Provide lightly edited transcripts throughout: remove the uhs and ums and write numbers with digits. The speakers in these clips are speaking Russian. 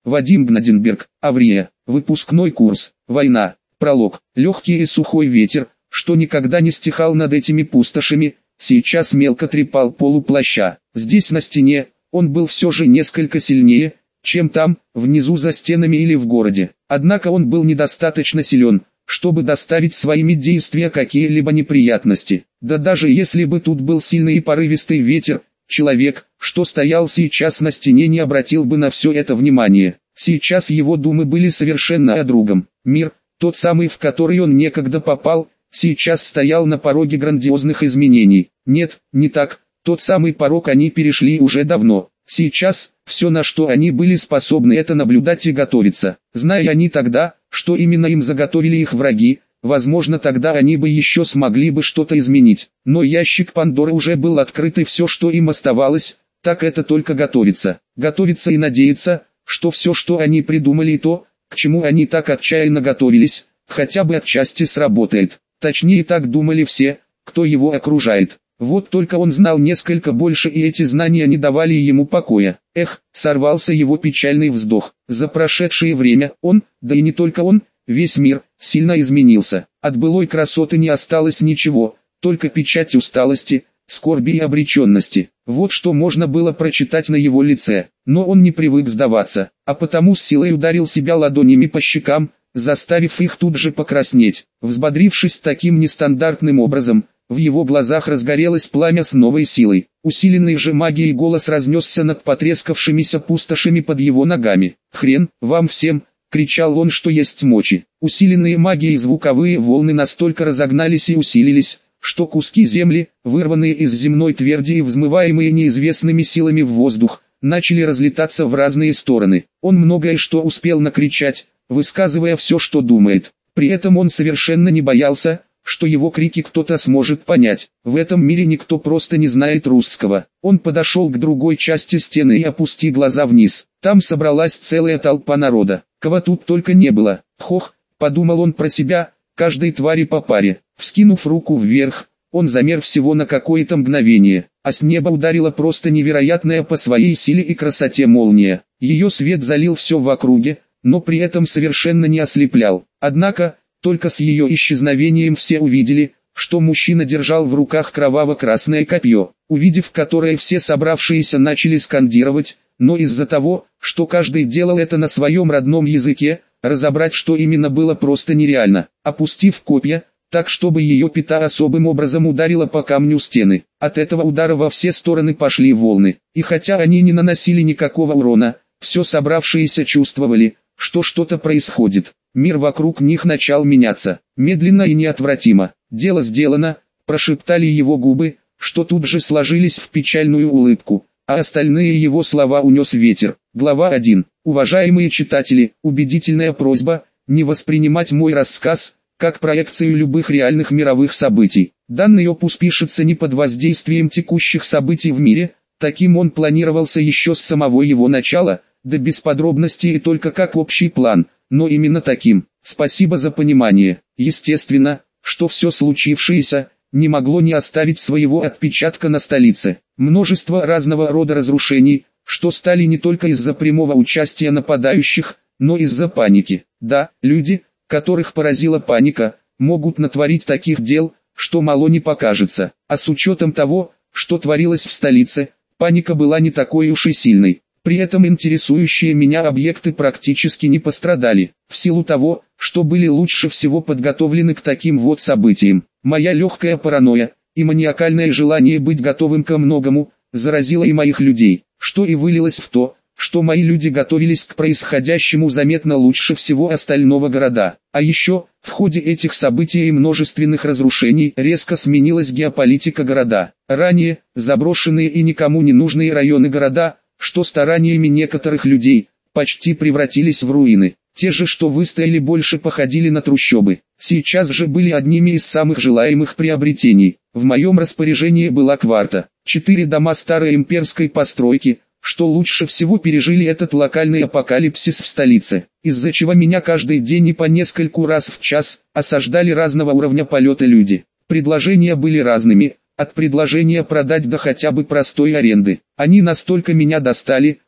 Вадим Гнаденберг, Аврия, выпускной курс, война, пролог, легкий и сухой ветер, что никогда не стихал над этими пустошами, сейчас мелко трепал полу плаща. Здесь на стене, он был все же несколько сильнее, чем там, внизу за стенами или в городе. Однако он был недостаточно силен, чтобы доставить своими действия какие-либо неприятности. Да даже если бы тут был сильный и порывистый ветер, человек, что стоял сейчас на стене, не обратил бы на все это внимания. Сейчас его думы были совершенно о другом. Мир, тот самый, в который он некогда попал, сейчас стоял на пороге грандиозных изменений. Нет, не так, тот самый порог они перешли уже давно. Сейчас, все, на что они были способны, это наблюдать и готовиться. Зная они тогда, что именно им заготовили их враги, возможно, тогда они бы еще смогли бы что-то изменить. Но ящик Пандоры уже был открыт, и все, что им оставалось, так это только готовиться. Готовиться и надеяться, что все, что они придумали, и то, к чему они так отчаянно готовились, хотя бы отчасти сработает. Точнее, так думали все, кто его окружает. Вот только он знал несколько больше, и эти знания не давали ему покоя. Эх, сорвался его печальный вздох. За прошедшее время он, да и не только он, весь мир, сильно изменился. От былой красоты не осталось ничего, только печать усталости, скорби и обреченности. Вот что можно было прочитать на его лице. Но он не привык сдаваться, а потому с силой ударил себя ладонями по щекам, заставив их тут же покраснеть. Взбодрившись таким нестандартным образом, в его глазах разгорелось пламя с новой силой. Усиленный же магией голос разнесся над потрескавшимися пустошами под его ногами. «Хрен вам всем!» — кричал он, что есть мочи. Усиленные магией звуковые волны настолько разогнались и усилились, что куски земли, вырванные из земной тверди и взмываемые неизвестными силами в воздух, начали разлетаться в разные стороны. Он многое что успел накричать, высказывая все, что думает. При этом он совершенно не боялся, что его крики кто-то сможет понять. В этом мире никто просто не знает русского. Он подошел к другой части стены и опустил глаза вниз. Там собралась целая толпа народа. Кого тут только не было. Хох, подумал он про себя, каждой твари по паре. Вскинув руку вверх, он замер всего на какое-то мгновение, а с неба ударила просто невероятная по своей силе и красоте молния. Ее свет залил все в округе, но при этом совершенно не ослеплял. Однако, только с ее исчезновением все увидели, что мужчина держал в руках кроваво-красное копье, увидев которое все собравшиеся начали скандировать, но из-за того, что каждый делал это на своем родном языке, разобрать, что именно, было просто нереально. Опустив копья, так чтобы ее пята особым образом ударила по камню стены. От этого удара во все стороны пошли волны, и хотя они не наносили никакого урона, все собравшиеся чувствовали, что что-то происходит. Мир вокруг них начал меняться, медленно и неотвратимо. «Дело сделано», – прошептали его губы, что тут же сложились в печальную улыбку, а остальные его слова унес ветер. Глава 1. Уважаемые читатели, убедительная просьба, не воспринимать мой рассказ, как проекцию любых реальных мировых событий. Данный опус пишется не под воздействием текущих событий в мире, таким он планировался еще с самого его начала, да без подробностей и только как общий план, но именно таким. Спасибо за понимание. Естественно, что все случившееся не могло не оставить своего отпечатка на столице. Множество разного рода разрушений, что стали не только из-за прямого участия нападающих, но из-за паники. Да, люди, которых поразила паника, могут натворить таких дел, что мало не покажется. А с учетом того, что творилось в столице, паника была не такой уж и сильной. При этом интересующие меня объекты практически не пострадали, в силу того, что были лучше всего подготовлены к таким вот событиям. Моя легкая паранойя и маниакальное желание быть готовым ко многому заразило и моих людей, что и вылилось в то, что мои люди готовились к происходящему заметно лучше всего остального города. А еще, в ходе этих событий и множественных разрушений резко сменилась геополитика города. Ранее, заброшенные и никому не нужные районы города, что стараниями некоторых людей, почти превратились в руины. Те же, что выстояли, больше походили на трущобы. Сейчас же были одними из самых желаемых приобретений. В моем распоряжении была кварта. 4 дома старой имперской постройки, что лучше всего пережили этот локальный апокалипсис в столице, из-за чего меня каждый день и по нескольку раз в час осаждали разного уровня полета люди. Предложения были разными, от предложения продать до хотя бы простой аренды. Они настолько меня достали,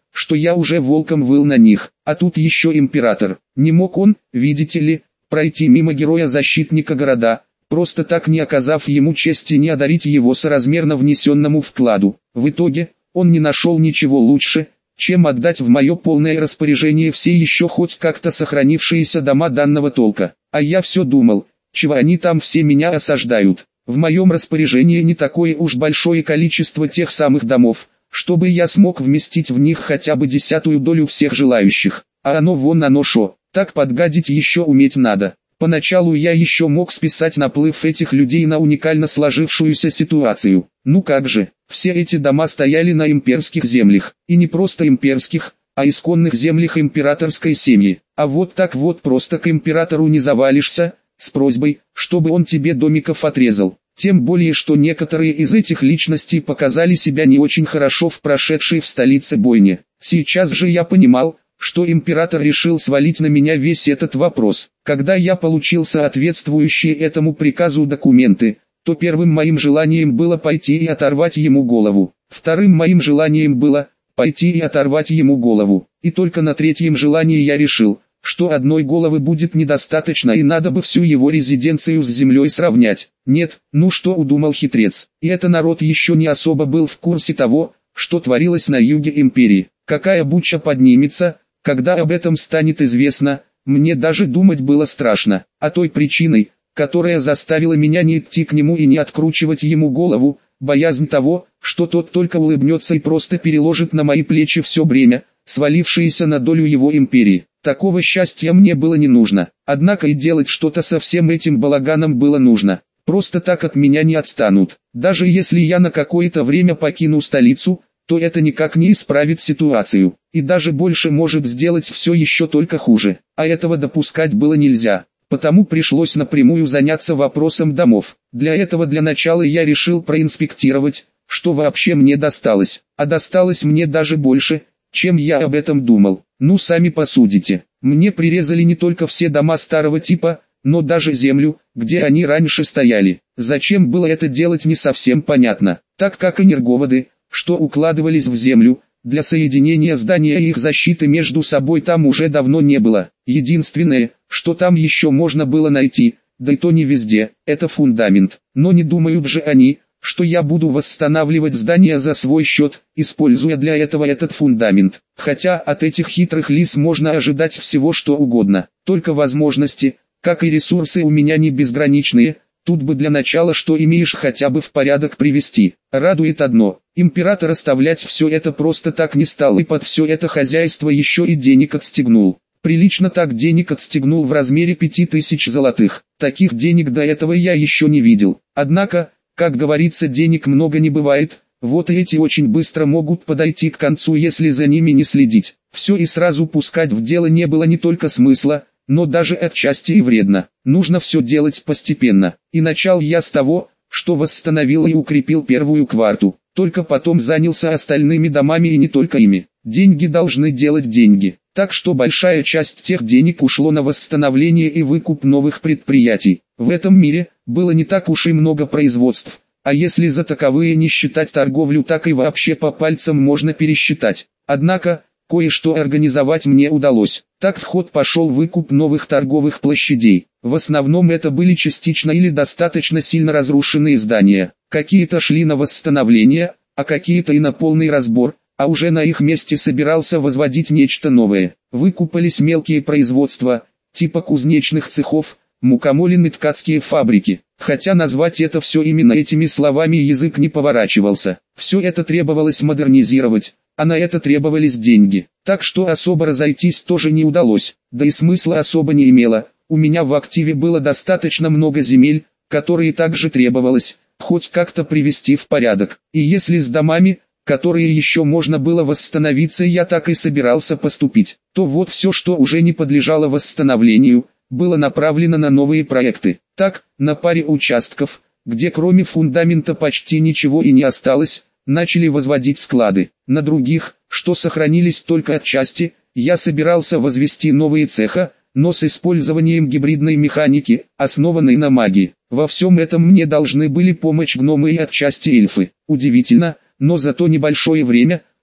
что я уже волком выл на них, а тут еще император. Не мог он, видите ли, пройти мимо героя-защитника города, просто так не оказав ему чести, не одарить его соразмерно внесенному вкладу. В итоге, он не нашел ничего лучше, чем отдать в мое полное распоряжение все еще хоть как-то сохранившиеся дома данного толка. А я все думал, чего они там все меня осаждают. В моем распоряжении не такое уж большое количество тех самых домов, чтобы я смог вместить в них хотя бы 10-ую долю всех желающих. А оно шо, так подгадить еще уметь надо. Поначалу я еще мог списать наплыв этих людей на уникально сложившуюся ситуацию. Ну как же, все эти дома стояли на имперских землях, и не просто имперских, а исконных землях императорской семьи. А вот так вот просто к императору не завалишься, с просьбой, чтобы он тебе домиков отрезал. Тем более, что некоторые из этих личностей показали себя не очень хорошо в прошедшей в столице бойне. Сейчас же я понимал, что император решил свалить на меня весь этот вопрос. Когда я получил соответствующие этому приказу документы, то первым моим желанием было пойти и оторвать ему голову. Вторым моим желанием было пойти и оторвать ему голову. И только на третьем желании я решил, что одной головы будет недостаточно и надо бы всю его резиденцию с землей сравнять. Нет, ну что удумал хитрец. И это народ еще не особо был в курсе того, что творилось на юге империи. Какая буча поднимется, когда об этом станет известно, мне даже думать было страшно. А той причиной, которая заставила меня не идти к нему и не откручивать ему голову, боязнь того, что тот только улыбнется и просто переложит на мои плечи все бремя, свалившееся на долю его империи. Такого счастья мне было не нужно, однако и делать что-то со всем этим балаганом было нужно. Просто так от меня не отстанут. Даже если я на какое-то время покину столицу, то это никак не исправит ситуацию, и даже больше может сделать все еще только хуже. А этого допускать было нельзя, потому пришлось напрямую заняться вопросом домов. Для этого для начала я решил проинспектировать, что вообще мне досталось. А досталось мне даже больше, чем я об этом думал. Ну сами посудите, мне прирезали не только все дома старого типа, но даже землю, где они раньше стояли. Зачем было это делать, не совсем понятно, так как энерговоды, что укладывались в землю, для соединения здания и их защиты между собой там уже давно не было. Единственное, что там еще можно было найти, да и то не везде, это фундамент. Но не думают же они, что я буду восстанавливать здание за свой счет, используя для этого этот фундамент. Хотя от этих хитрых лис можно ожидать всего что угодно. Только возможности, как и ресурсы у меня не безграничные. Тут бы для начала что имеешь хотя бы в порядок привести. Радует одно, император оставлять все это просто так не стал и под все это хозяйство еще и денег отстегнул. Прилично так денег отстегнул в размере 5000 золотых. Таких денег до этого я еще не видел. Однако, как говорится, денег много не бывает, вот и эти очень быстро могут подойти к концу, если за ними не следить. Все и сразу пускать в дело не было не только смысла, но даже отчасти и вредно. Нужно все делать постепенно. И начал я с того, что восстановил и укрепил первую кварту. Только потом занялся остальными домами и не только ими. Деньги должны делать деньги. Так что большая часть тех денег ушло на восстановление и выкуп новых предприятий. В этом мире было не так уж и много производств, а если за таковые не считать торговлю, так и вообще по пальцам можно пересчитать. Однако, кое-что организовать мне удалось. Так в ход пошел выкуп новых торговых площадей. В основном это были частично или достаточно сильно разрушенные здания. Какие-то шли на восстановление, а какие-то и на полный разбор, а уже на их месте собирался возводить нечто новое. Выкупались мелкие производства, типа кузнечных цехов, мукомолин и ткацкие фабрики. Хотя назвать это все именно этими словами язык не поворачивался. Все это требовалось модернизировать, а на это требовались деньги. Так что особо разойтись тоже не удалось, да и смысла особо не имело. У меня в активе было достаточно много земель, которые также требовалось хоть как-то привести в порядок. И если с домами, которые еще можно было восстановиться, я так и собирался поступить, то вот все, что уже не подлежало восстановлению, было направлено на новые проекты. Так, на паре участков, где кроме фундамента почти ничего и не осталось, начали возводить склады. На других, что сохранились только отчасти, я собирался возвести новые цеха, но с использованием гибридной механики, основанной на магии. Во всем этом мне должны были помочь гномы и отчасти эльфы. Удивительно, но за то небольшое время,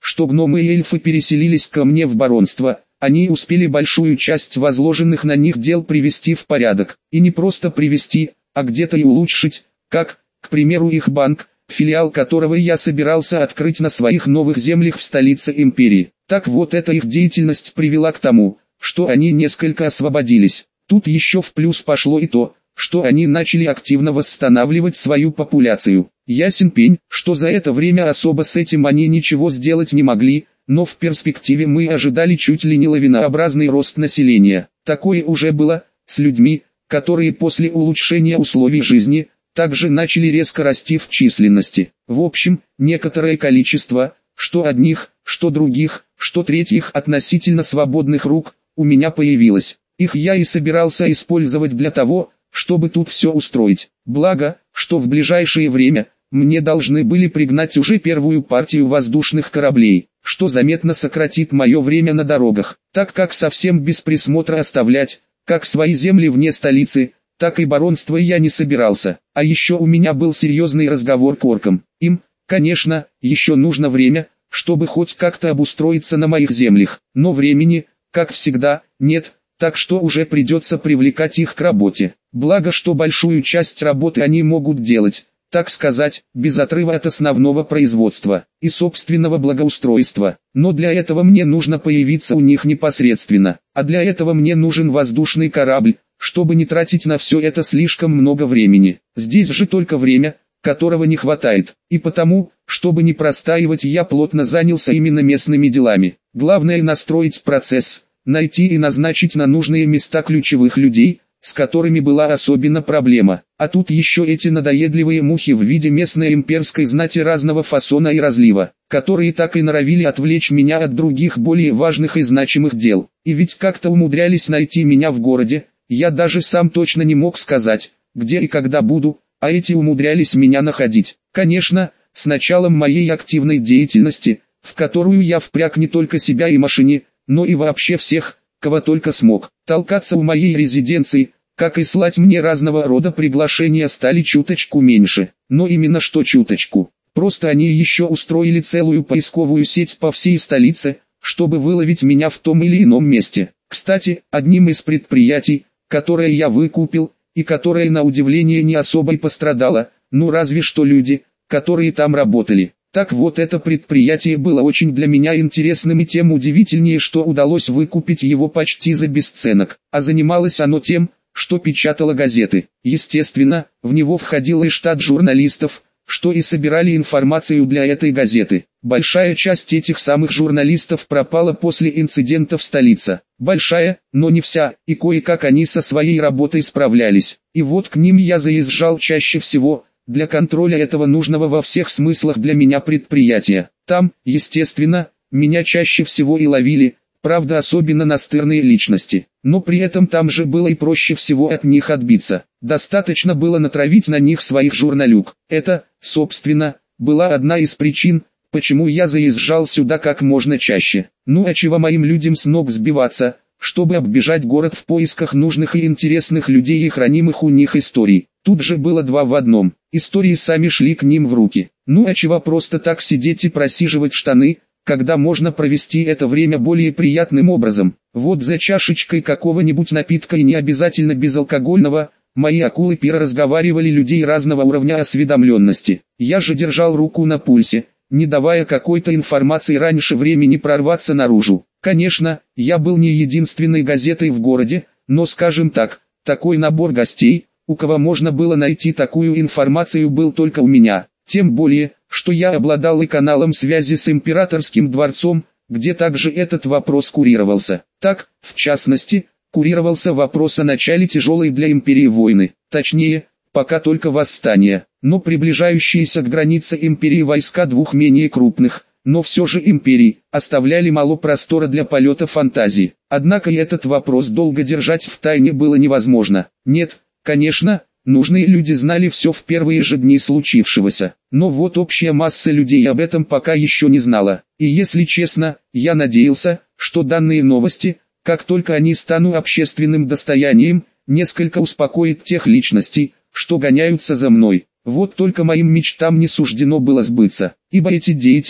что гномы и эльфы переселились ко мне в баронство. Они успели большую часть возложенных на них дел привести в порядок. И не просто привести, а где-то и улучшить, как, к примеру, их банк, филиал которого я собирался открыть на своих новых землях в столице империи. Так вот, эта их деятельность привела к тому, что они несколько освободились. Тут еще в плюс пошло и то, что они начали активно восстанавливать свою популяцию. Ясен пень, что за это время особо с этим они ничего сделать не могли, но в перспективе мы ожидали чуть ли не лавинообразный рост населения. Такое уже было с людьми, которые после улучшения условий жизни также начали резко расти в численности. В общем, некоторое количество, что одних, что других, что третьих относительно свободных рук, у меня появилось. Их я и собирался использовать для того, чтобы тут все устроить. Благо, что в ближайшее время мне должны были пригнать уже первую партию воздушных кораблей, что заметно сократит мое время на дорогах, так как совсем без присмотра оставлять, как свои земли вне столицы, так и баронство я не собирался. А еще у меня был серьезный разговор к оркам. Им, конечно, еще нужно время, чтобы хоть как-то обустроиться на моих землях, но времени, как всегда, нет, так что уже придется привлекать их к работе. Благо, что большую часть работы они могут делать, так сказать, без отрыва от основного производства и собственного благоустройства. Но для этого мне нужно появиться у них непосредственно, а для этого мне нужен воздушный корабль, чтобы не тратить на все это слишком много времени. Здесь же только время, которого не хватает, и потому, чтобы не простаивать, я плотно занялся именно местными делами. Главное настроить процесс, найти и назначить на нужные места ключевых людей, с которыми была особенно проблема. А тут еще эти надоедливые мухи в виде местной имперской знати разного фасона и разлива, которые так и норовили отвлечь меня от других более важных и значимых дел. И ведь как-то умудрялись найти меня в городе, я даже сам точно не мог сказать, где и когда буду, а эти умудрялись меня находить. Конечно, с началом моей активной деятельности, в которую я впряг не только себя и машине, но и вообще всех, кого только смог. Толкаться у моей резиденции, как и слать мне разного рода приглашения, стали чуточку меньше. Но именно что чуточку. Просто они еще устроили целую поисковую сеть по всей столице, чтобы выловить меня в том или ином месте. Кстати, одним из предприятий, которое я выкупил, и которое на удивление не особо и пострадало, ну разве что люди, которые там работали. Так вот, это предприятие было очень для меня интересным, и тем удивительнее, что удалось выкупить его почти за бесценок. А занималось оно тем, что печатало газеты. Естественно, в него входил и штат журналистов, что и собирали информацию для этой газеты. Большая часть этих самых журналистов пропала после инцидента в столице. Большая, но не вся, и кое-как они со своей работой справлялись. И вот к ним я заезжал чаще всего, для контроля этого нужного во всех смыслах для меня предприятия. Там, естественно, меня чаще всего и ловили, правда особенно настырные личности. Но при этом там же было и проще всего от них отбиться. Достаточно было натравить на них своих журналюк. Это, собственно, была одна из причин, почему я заезжал сюда как можно чаще. Ну а чего моим людям с ног сбиваться, чтобы оббежать город в поисках нужных и интересных людей и хранимых у них историй. Тут же было два в одном. Истории сами шли к ним в руки. Ну а чего просто так сидеть и просиживать штаны, когда можно провести это время более приятным образом. Вот за чашечкой какого-нибудь напитка, и не обязательно безалкогольного, мои акулы пира разговаривали людей разного уровня осведомленности. Я же держал руку на пульсе, не давая какой-то информации раньше времени прорваться наружу. Конечно, я был не единственной газетой в городе, но, скажем так, такой набор гостей, у кого можно было найти такую информацию, был только у меня. Тем более, что я обладал и каналом связи с императорским дворцом, где также этот вопрос курировался. Так, в частности, курировался вопрос о начале тяжелой для империи войны. Точнее, пока только восстания, но приближающиеся к границе империи войска двух менее крупных, но все же империй, оставляли мало простора для полета фантазии. Однако и этот вопрос долго держать в тайне было невозможно. Нет, конечно, нужные люди знали все в первые же дни случившегося, но вот общая масса людей об этом пока еще не знала. И если честно, я надеялся, что данные новости, как только они станут общественным достоянием, несколько успокоит тех личностей, что гоняются за мной. Вот только моим мечтам не суждено было сбыться, ибо эти деятели,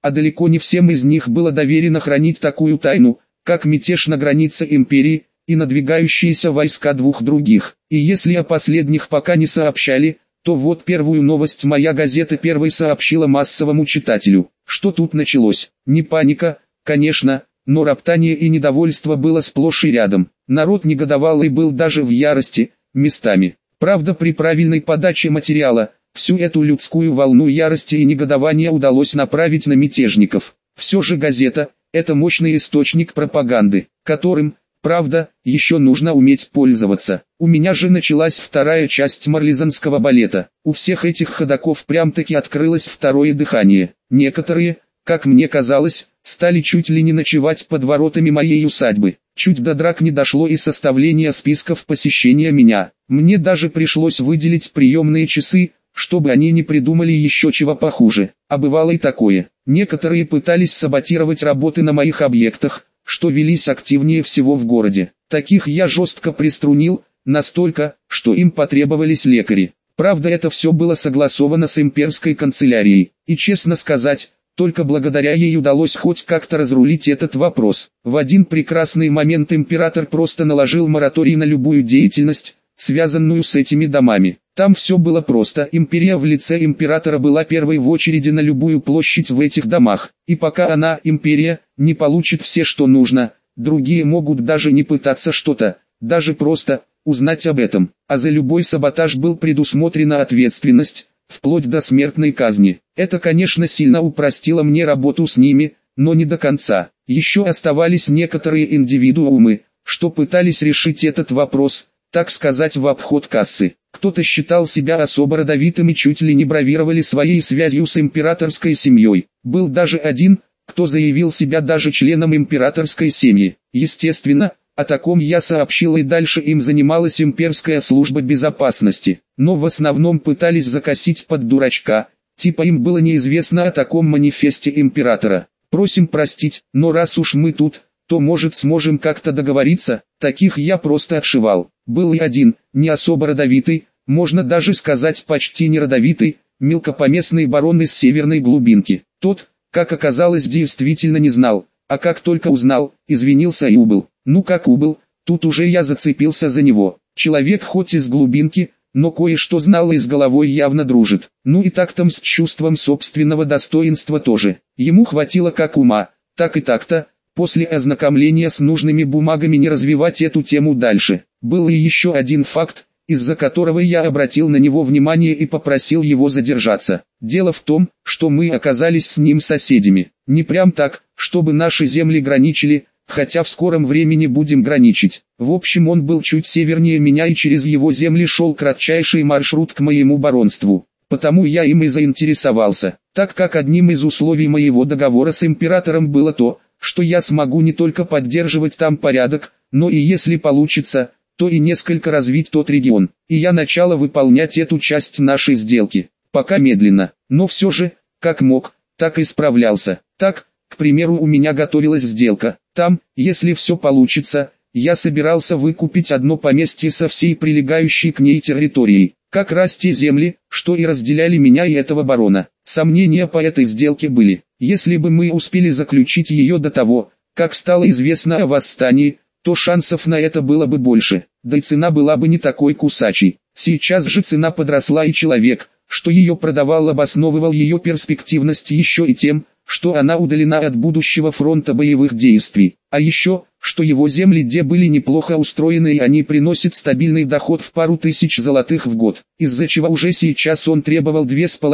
а далеко не всем из них было доверено хранить такую тайну, как мятеж на границе империи и надвигающиеся войска двух других. И если о последних пока не сообщали, то вот первую новость моя газета первой сообщила массовому читателю. Что тут началось? Не паника, конечно, но роптание и недовольство было сплошь и рядом. Народ негодовал и был даже в ярости, местами. Правда, при правильной подаче материала, всю эту людскую волну ярости и негодования удалось направить на мятежников. Все же газета – это мощный источник пропаганды, которым, правда, еще нужно уметь пользоваться. У меня же началась вторая часть марлезонского балета. У всех этих ходоков прям-таки открылось второе дыхание. Некоторые, как мне казалось, стали чуть ли не ночевать под воротами моей усадьбы. Чуть до драк не дошло и составления списков посещения меня. Мне даже пришлось выделить приемные часы, чтобы они не придумали еще чего похуже. А бывало и такое. Некоторые пытались саботировать работы на моих объектах, что велись активнее всего в городе. Таких я жестко приструнил, настолько, что им потребовались лекари. Правда, это все было согласовано с имперской канцелярией, и честно сказать, только благодаря ей удалось хоть как-то разрулить этот вопрос. В один прекрасный момент император просто наложил мораторий на любую деятельность, связанную с этими домами. Там все было просто. Империя в лице императора была первой в очереди на любую площадь в этих домах. И пока она, империя, не получит все, что нужно, другие могут даже не пытаться что-то, даже просто узнать об этом. А за любой саботаж был предусмотрена ответственность, вплоть до смертной казни. Это, конечно, сильно упростило мне работу с ними, но не до конца. Еще оставались некоторые индивидуумы, что пытались решить этот вопрос, так сказать, в обход кассы. Кто-то считал себя особо родовитым и чуть ли не бравировали своей связью с императорской семьей. Был даже один, кто заявил себя даже членом императорской семьи. Естественно, о таком я сообщил, и дальше им занималась имперская служба безопасности. Но в основном пытались закосить под дурачка, типа им было неизвестно о таком манифесте императора. Просим простить, но раз уж мы тут, то может сможем как-то договориться. Таких я просто отшивал. Был и один, не особо родовитый, можно даже сказать почти не родовитый, мелкопоместный барон из северной глубинки. Тот, как оказалось, действительно не знал, а как только узнал, извинился и убыл. Ну как убыл, тут уже я зацепился за него. Человек хоть из глубинки, но кое-что знал и с головой явно дружит. Ну и тактом с чувством собственного достоинства тоже. Ему хватило как ума, так и так-то, после ознакомления с нужными бумагами не развивать эту тему дальше. Был и еще один факт, из-за которого я обратил на него внимание и попросил его задержаться. Дело в том, что мы оказались с ним соседями. Не прям так, чтобы наши земли граничили, хотя в скором времени будем граничить. В общем, он был чуть севернее меня, и через его земли шел кратчайший маршрут к моему баронству. Потому я им и заинтересовался, так как одним из условий моего договора с императором было то, что я смогу не только поддерживать там порядок, но и если получится, то и несколько развить тот регион. И я начала выполнять эту часть нашей сделки. Пока медленно, но все же, как мог, так и справлялся. Так, к примеру, у меня готовилась сделка. Там, если все получится, я собирался выкупить одно поместье со всей прилегающей к ней территорией. Как раз те земли, что и разделяли меня и этого барона. Сомнения по этой сделке были. Если бы мы успели заключить ее до того, как стало известно о восстании, то шансов на это было бы больше, да и цена была бы не такой кусачей. Сейчас же цена подросла, и человек, что ее продавал, обосновывал ее перспективность еще и тем, что она удалена от будущего фронта боевых действий. А еще, что его земли где были неплохо устроены, и они приносят стабильный доход в пару тысяч золотых в год, из-за чего уже сейчас он требовал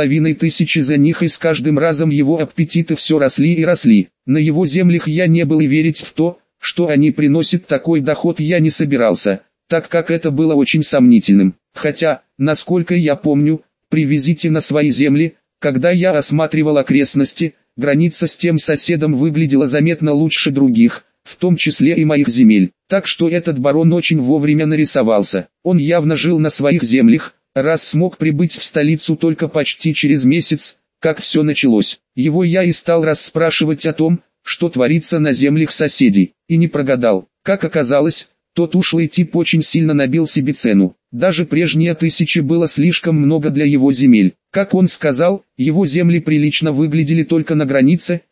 2500 за них, и с каждым разом его аппетиты все росли и росли. На его землях я не был, и верить в то, что они приносят такой доход, я не собирался, так как это было очень сомнительным. Хотя, насколько я помню, при визите на свои земли, когда я осматривал окрестности, граница с тем соседом выглядела заметно лучше других, в том числе и моих земель. Так что этот барон очень вовремя нарисовался. Он явно жил на своих землях, раз смог прибыть в столицу только почти через месяц, как все началось. Его я и стал расспрашивать о том, что творится на землях соседей, и не прогадал. Как оказалось, тот ушлый тип очень сильно набил себе цену. Даже прежние 1000 было слишком много для его земель. Как он сказал, его земли прилично выглядели только на границе,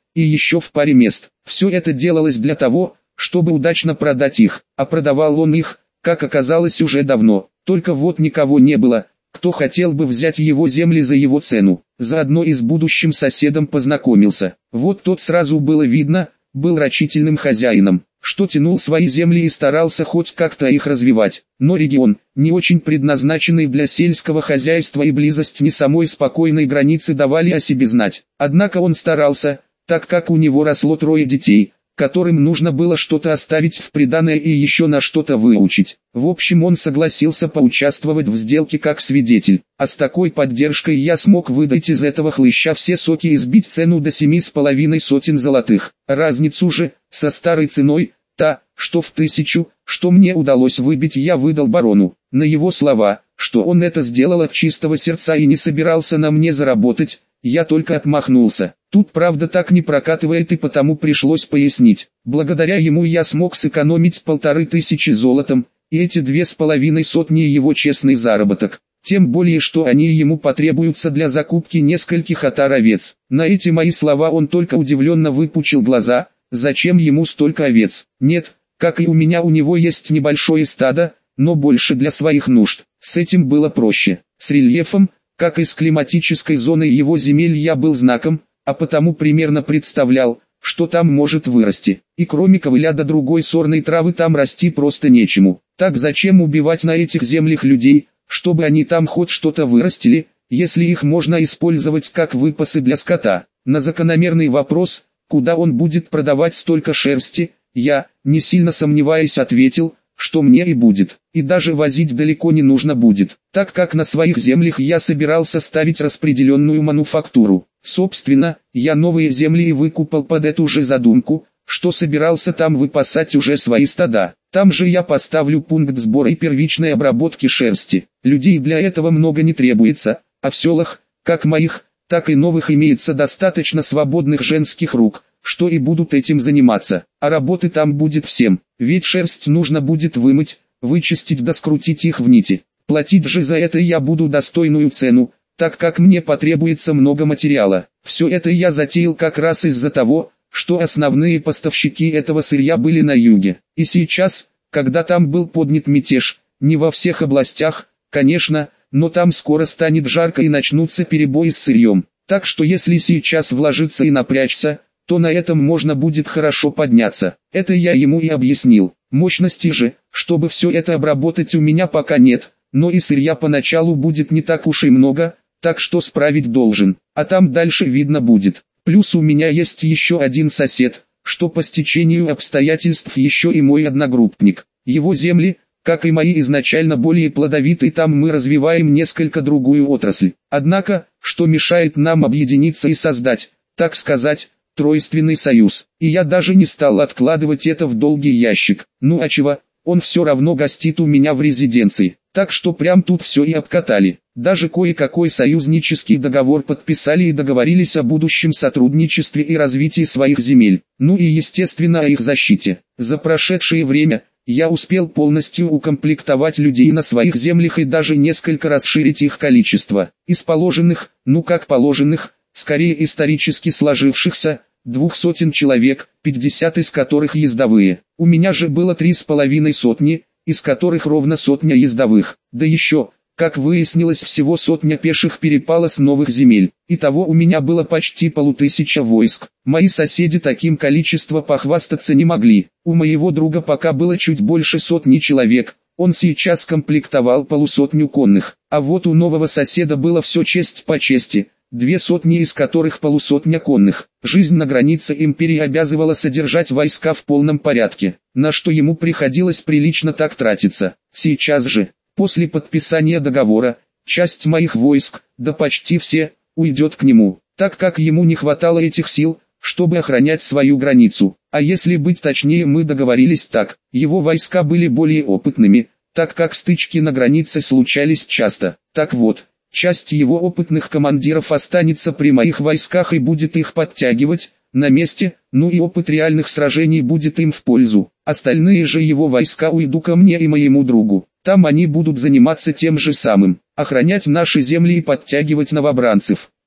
и еще в паре мест. Все это делалось для того, чтобы удачно продать их, а продавал он их, как оказалось, уже давно. Только вот никого не было, кто хотел бы взять его земли за его цену. Заодно и с будущим соседом познакомился. Вот тот сразу было видно, был рачительным хозяином, что тянул свои земли и старался хоть как-то их развивать. Но регион, не очень предназначенный для сельского хозяйства, и близость не самой спокойной границы давали о себе знать. Однако он старался, так как у него росло 3 детей, которым нужно было что-то оставить в приданое и еще на что-то выучить. В общем, он согласился поучаствовать в сделке как свидетель, а с такой поддержкой я смог выдать из этого хлыща все соки и сбить цену до 7,5 сотен золотых. Разницу же, со старой ценой, та, что в 1000, что мне удалось выбить, я выдал барону. На его слова, что он это сделал от чистого сердца и не собирался на мне заработать, я только отмахнулся. Тут правда так не прокатывает, и потому пришлось пояснить. Благодаря ему я смог сэкономить 1500 золотом, и эти 2,5 сотни его честный заработок. Тем более, что они ему потребуются для закупки нескольких отар овец. На эти мои слова он только удивленно выпучил глаза. Зачем ему столько овец? Нет, как и у меня, у него есть небольшое стадо, но больше для своих нужд. С этим было проще. С рельефом, как и с климатической зоной его земель, я был знаком, а потому примерно представлял, что там может вырасти. И кроме ковыля до другой сорной травы там расти просто нечему. Так зачем убивать на этих землях людей, чтобы они там хоть что-то вырастили, если их можно использовать как выпасы для скота? На закономерный вопрос, куда он будет продавать столько шерсти, я, не сильно сомневаясь, ответил, что мне и будет, и даже возить далеко не нужно будет, так как на своих землях я собирался ставить распределенную мануфактуру. Собственно, я новые земли и выкупал под эту же задумку, что собирался там выпасать уже свои стада. Там же я поставлю пункт сбора и первичной обработки шерсти. Людей для этого много не требуется, а в селах, как моих, так и новых, имеется достаточно свободных женских рук, что и будут этим заниматься, а работы там будет всем, ведь шерсть нужно будет вымыть, вычистить да скрутить их в нити. Платить же за это я буду достойную цену, так как мне потребуется много материала. Все это я затеял как раз из-за того, что основные поставщики этого сырья были на юге. И сейчас, когда там был поднят мятеж, не во всех областях, конечно, но там скоро станет жарко и начнутся перебои с сырьем. Так что если сейчас вложиться и напрячься, то на этом можно будет хорошо подняться. Это я ему и объяснил. Мощности же, чтобы все это обработать, у меня пока нет, но и сырья поначалу будет не так уж и много, так что справить должен, а там дальше видно будет. Плюс у меня есть еще один сосед, что по стечению обстоятельств еще и мой одногруппник. Его земли, как и мои, изначально более плодовиты, там мы развиваем несколько другую отрасль. Однако, что мешает нам объединиться и создать, так сказать, тройственный союз? И я даже не стал откладывать это в долгий ящик. Ну а чего, он все равно гостит у меня в резиденции, так что прям тут все и обкатали. Даже кое-какой союзнический договор подписали и договорились о будущем сотрудничестве и развитии своих земель. Ну и естественно о их защите. За прошедшее время я успел полностью укомплектовать людей на своих землях и даже несколько расширить их количество. Из положенных, ну как положенных, скорее исторически сложившихся, 200 человек, 50 из которых ездовые. У меня же было 3,5 сотни, из которых ровно сотня ездовых. Да еще, как выяснилось, всего сотня пеших перепала с новых земель. Итого у меня было почти 1500 войск. Мои соседи таким количеством похвастаться не могли. У моего друга пока было чуть больше сотни человек. Он сейчас комплектовал 50 конных. А вот у нового соседа было все честь по чести. 200 из которых 50 конных. Жизнь на границе империи обязывала содержать войска в полном порядке, на что ему приходилось прилично так тратиться. Сейчас же, после подписания договора, часть моих войск, да почти все, уйдет к нему, так как ему не хватало этих сил, чтобы охранять свою границу. А если быть точнее, мы договорились так: его войска были более опытными, так как стычки на границе случались часто. Так вот, часть его опытных командиров останется при моих войсках и будет их подтягивать на месте, ну и опыт реальных сражений будет им в пользу. Остальные же его войска уйдут ко мне и моему другу. Там они будут заниматься тем же самым, охранять наши земли и подтягивать новобранцев.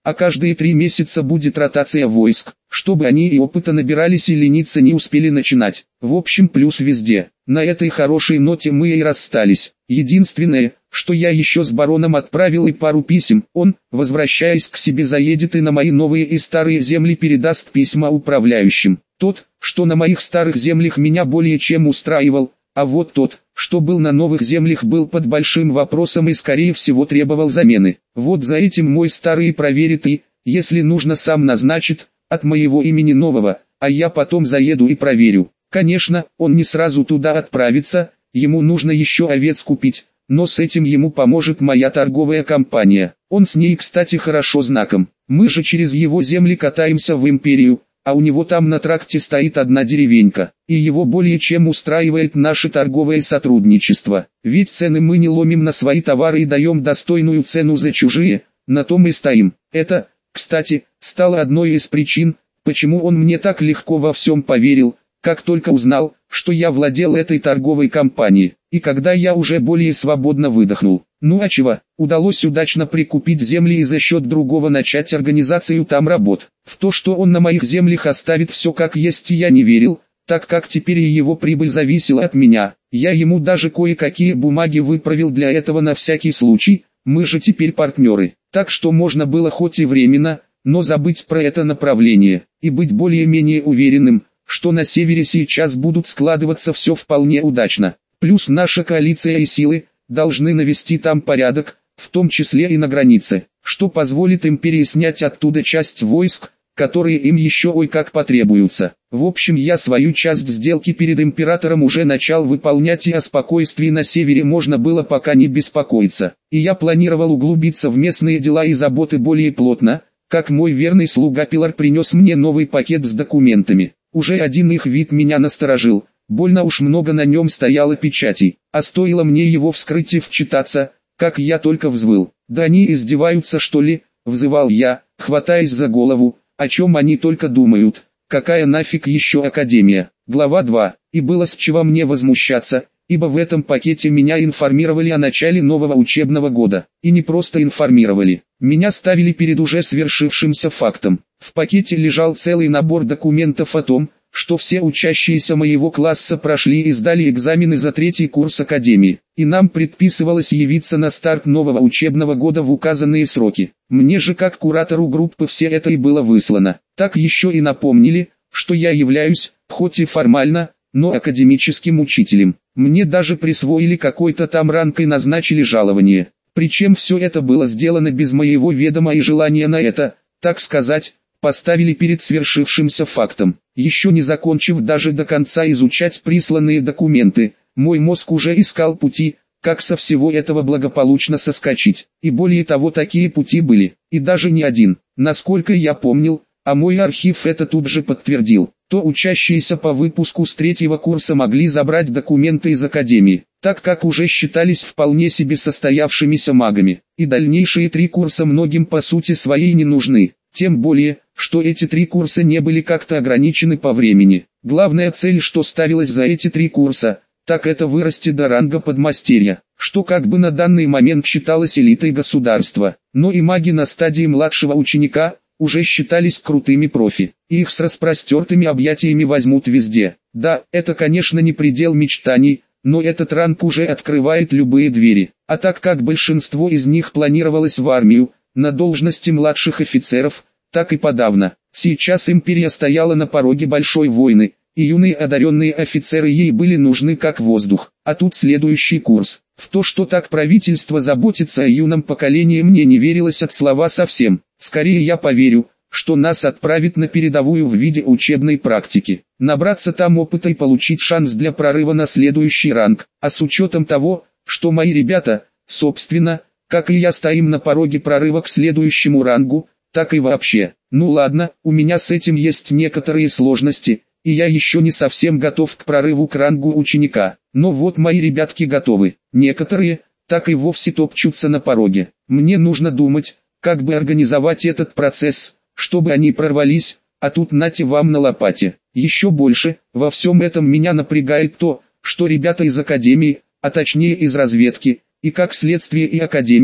а каждые 3 месяца будет ротация войск, чтобы они и опыта набирались и лениться не успели начинать. В общем, плюс везде. На этой хорошей ноте мы и расстались. Единственное, что я еще с бароном отправил и пару писем, он, возвращаясь к себе, заедет и на мои новые и старые земли передаст письма управляющим. Тот, что на моих старых землях, меня более чем устраивал, а вот тот, что был на новых землях, был под большим вопросом и скорее всего требовал замены. Вот за этим мой старый проверит и, если нужно, сам назначит, от моего имени нового, а я потом заеду и проверю. Конечно, он не сразу туда отправится, ему нужно еще овец купить, но с этим ему поможет моя торговая компания. Он с ней, кстати, хорошо знаком. Мы же через его земли катаемся в империю, а у него там на тракте стоит одна деревенька, и его более чем устраивает наше торговое сотрудничество. Ведь цены мы не ломим на свои товары и даем достойную цену за чужие, на том и стоим. Это, кстати, стало одной из причин, почему он мне так легко во всем поверил, как только узнал, что я владел этой торговой компанией, и когда я уже более свободно выдохнул. Ну а чего, удалось удачно прикупить земли и за счет другого начать организацию там работ. В то, что он на моих землях оставит все как есть, я не верил, так как теперь и его прибыль зависела от меня. Я ему даже кое-какие бумаги выправил для этого на всякий случай, мы же теперь партнеры. Так что можно было хоть и временно, но забыть про это направление, и быть более-менее уверенным, что на севере сейчас будут складываться все вполне удачно. Плюс наша коалиция и силы должны навести там порядок, в том числе и на границе, что позволит империи снять оттуда часть войск, которые им еще ой как потребуются. В общем, я свою часть сделки перед императором уже начал выполнять, и о спокойствии на севере можно было пока не беспокоиться. И я планировал углубиться в местные дела и заботы более плотно, как мой верный слуга Пилар принес мне новый пакет с документами. Уже один их вид меня насторожил, больно уж много на нем стояло печатей, а стоило мне его вскрыть и вчитаться, как я только взвыл. «Да они издеваются, что ли?» — взывал я, хватаясь за голову, о чем они только думают, какая нафиг еще академия. Глава 2. И было с чего мне возмущаться, ибо в этом пакете меня информировали о начале нового учебного года. И не просто информировали, меня ставили перед уже свершившимся фактом. В пакете лежал целый набор документов о том, что все учащиеся моего класса прошли и сдали экзамены за 3-й курс академии, и нам предписывалось явиться на старт нового учебного года в указанные сроки. Мне же как куратору группы все это и было выслано. Так еще и напомнили, что я являюсь, хоть и формально, но академическим учителем. Мне даже присвоили какой-то там ранг и назначили жалование. Причем все это было сделано без моего ведома и желания на это, так сказать, поставили перед свершившимся фактом. Еще не закончив даже до конца изучать присланные документы, мой мозг уже искал пути, как со всего этого благополучно соскочить. И более того, такие пути были, и даже не один. Насколько я помнил, а мой архив это тут же подтвердил, то учащиеся по выпуску с 3-го курса могли забрать документы из академии, так как уже считались вполне себе состоявшимися магами, и дальнейшие 3 курса многим по сути своей не нужны. Тем более, что эти 3 курса не были как-то ограничены по времени. Главная цель, что ставилась за эти 3 курса, так это вырасти до ранга подмастерья, что как бы на данный момент считалось элитой государства. Но и маги на стадии младшего ученика уже считались крутыми профи, и их с распростертыми объятиями возьмут везде. Да, это конечно не предел мечтаний, но этот ранг уже открывает любые двери. А так как большинство из них планировалось в армию, на должности младших офицеров, так и подавно. Сейчас империя стояла на пороге большой войны, и юные одаренные офицеры ей были нужны как воздух. А тут следующий курс. В то, что так правительство заботится о юном поколении, мне не верилось от слова совсем. Скорее я поверю, что нас отправят на передовую в виде учебной практики. Набраться там опыта и получить шанс для прорыва на следующий ранг. А с учетом того, что мои ребята, собственно, как и я, стоим на пороге прорыва к следующему рангу, так и вообще. Ну ладно, у меня с этим есть некоторые сложности, и я еще не совсем готов к прорыву к рангу ученика. Но вот мои ребятки готовы. Некоторые, так и вовсе топчутся на пороге. Мне нужно думать, как бы организовать этот процесс, чтобы они прорвались, а тут нате вам на лопате. Еще больше, во всем этом меня напрягает то, что ребята из академии, а точнее из разведки, и как следствие и академия,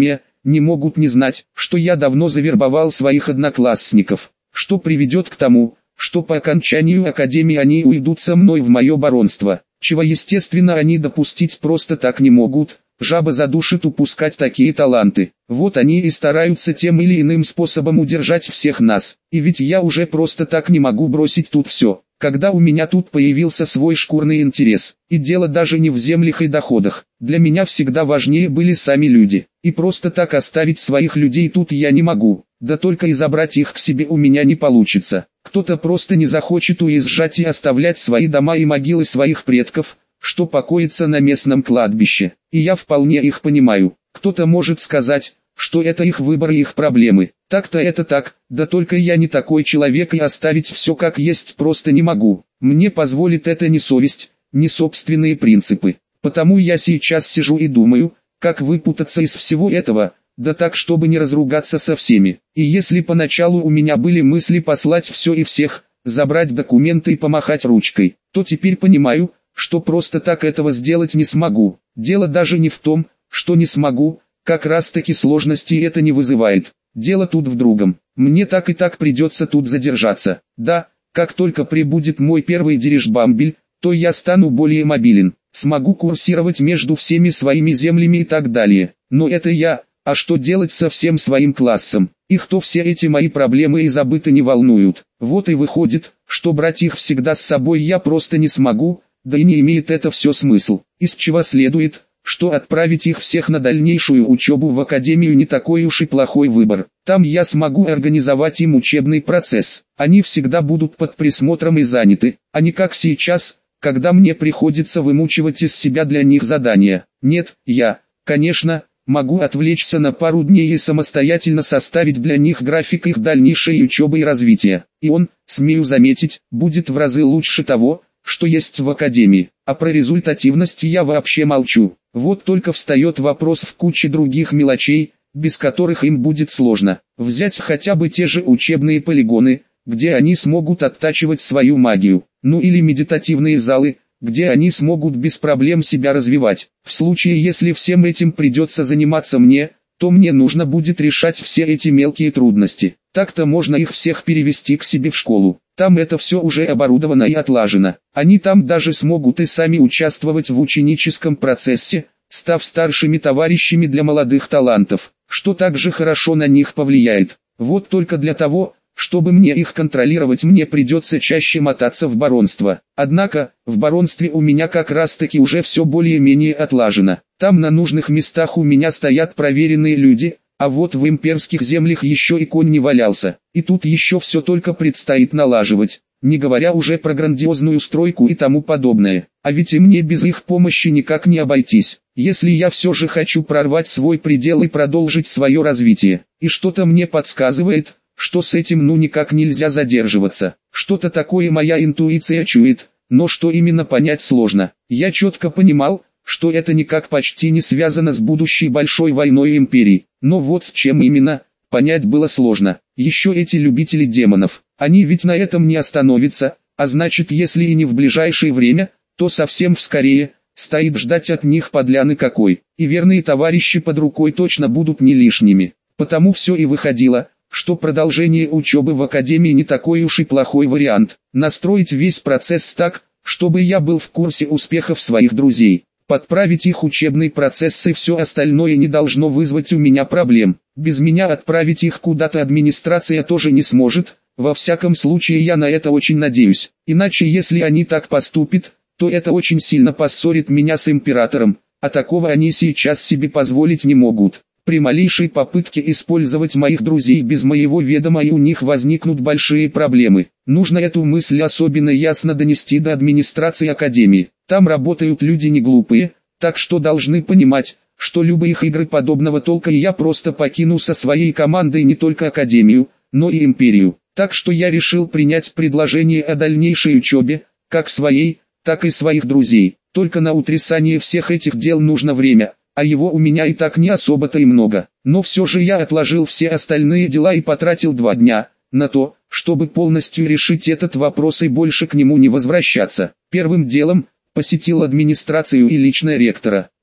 не могут не знать, что я давно завербовал своих одноклассников, что приведет к тому, что по окончанию академии они уйдут со мной в мое баронство, чего естественно они допустить просто так не могут. Жаба задушит упускать такие таланты. Вот они и стараются тем или иным способом удержать всех нас. И ведь я уже просто так не могу бросить тут все. Когда у меня тут появился свой шкурный интерес, и дело даже не в землях и доходах, для меня всегда важнее были сами люди. И просто так оставить своих людей тут я не могу, да только и забрать их к себе у меня не получится. Кто-то просто не захочет уезжать и оставлять свои дома и могилы своих предков, что покоится на местном кладбище. И я вполне их понимаю. Кто-то может сказать, что это их выбор и их проблемы. Так-то это так, да только я не такой человек и оставить все как есть просто не могу. Мне позволит это ни совесть, ни собственные принципы. Потому я сейчас сижу и думаю, как выпутаться из всего этого, да так чтобы не разругаться со всеми. И если поначалу у меня были мысли послать все и всех, забрать документы и помахать ручкой, то теперь понимаю, что просто так этого сделать не смогу. Дело даже не в том, что не смогу, как раз таки сложностей это не вызывает. Дело тут в другом. Мне так и так придется тут задержаться. Да, как только прибудет мой первый дирижабель, то я стану более мобилен, смогу курсировать между всеми своими землями и так далее. Но это я, а что делать со всем своим классом? Их то все эти мои проблемы и забыты не волнуют. Вот и выходит, что брать их всегда с собой я просто не смогу, да и не имеет это все смысл, из чего следует, что отправить их всех на дальнейшую учебу в академию не такой уж и плохой выбор. Там я смогу организовать им учебный процесс, они всегда будут под присмотром и заняты, а не как сейчас, когда мне приходится вымучивать из себя для них задания. Нет, я, конечно, могу отвлечься на пару дней и самостоятельно составить для них график их дальнейшей учебы и развития, и он, смею заметить, будет в разы лучше того, что есть в академии, а про результативность я вообще молчу. Вот только встает вопрос в куче других мелочей, без которых им будет сложно. Взять хотя бы те же учебные полигоны, где они смогут оттачивать свою магию, ну или медитативные залы, где они смогут без проблем себя развивать. В случае если всем этим придется заниматься мне, то мне нужно будет решать все эти мелкие трудности. Так-то можно их всех перевести к себе в школу. Там это все уже оборудовано и отлажено. Они там даже смогут и сами участвовать в ученическом процессе, став старшими товарищами для молодых талантов, что также хорошо на них повлияет. Вот только для того, чтобы мне их контролировать, мне придется чаще мотаться в баронство. Однако, в баронстве у меня как раз таки уже все более-менее отлажено. Там на нужных местах у меня стоят проверенные люди, а вот в имперских землях еще и конь не валялся. И тут еще все только предстоит налаживать, не говоря уже про грандиозную стройку и тому подобное. А ведь и мне без их помощи никак не обойтись, если я все же хочу прорвать свой предел и продолжить свое развитие. И что-то мне подсказывает, что с этим ну никак нельзя задерживаться. Что-то такое моя интуиция чует, но что именно понять сложно. Я четко понимал, что это никак почти не связано с будущей большой войной империи. Но вот с чем именно, понять было сложно. Еще эти любители демонов, они ведь на этом не остановятся, а значит если и не в ближайшее время, то совсем вскорее, стоит ждать от них подляны какой. И верные товарищи под рукой точно будут не лишними. Потому все и выходило, что продолжение учебы в академии не такой уж и плохой вариант. Настроить весь процесс так, чтобы я был в курсе успехов своих друзей. Подправить их учебный процесс и все остальное не должно вызвать у меня проблем. Без меня отправить их куда-то администрация тоже не сможет, во всяком случае я на это очень надеюсь. Иначе если они так поступят, то это очень сильно поссорит меня с императором, а такого они сейчас себе позволить не могут. При малейшей попытке использовать моих друзей без моего ведома и у них возникнут большие проблемы. Нужно эту мысль особенно ясно донести до администрации академии. Там работают люди не глупые, так что должны понимать, что любые их игры подобного толка я просто покину со своей командой не только академию, но и империю. Так что я решил принять предложение о дальнейшей учебе, как своей, так и своих друзей. Только на утрясание всех этих дел нужно время, а его у меня и так не особо-то и много. Но все же я отложил все остальные дела и потратил 2 дня на то, чтобы полностью решить этот вопрос и больше к нему не возвращаться. Первым делом посетил администрацию и лично ректора.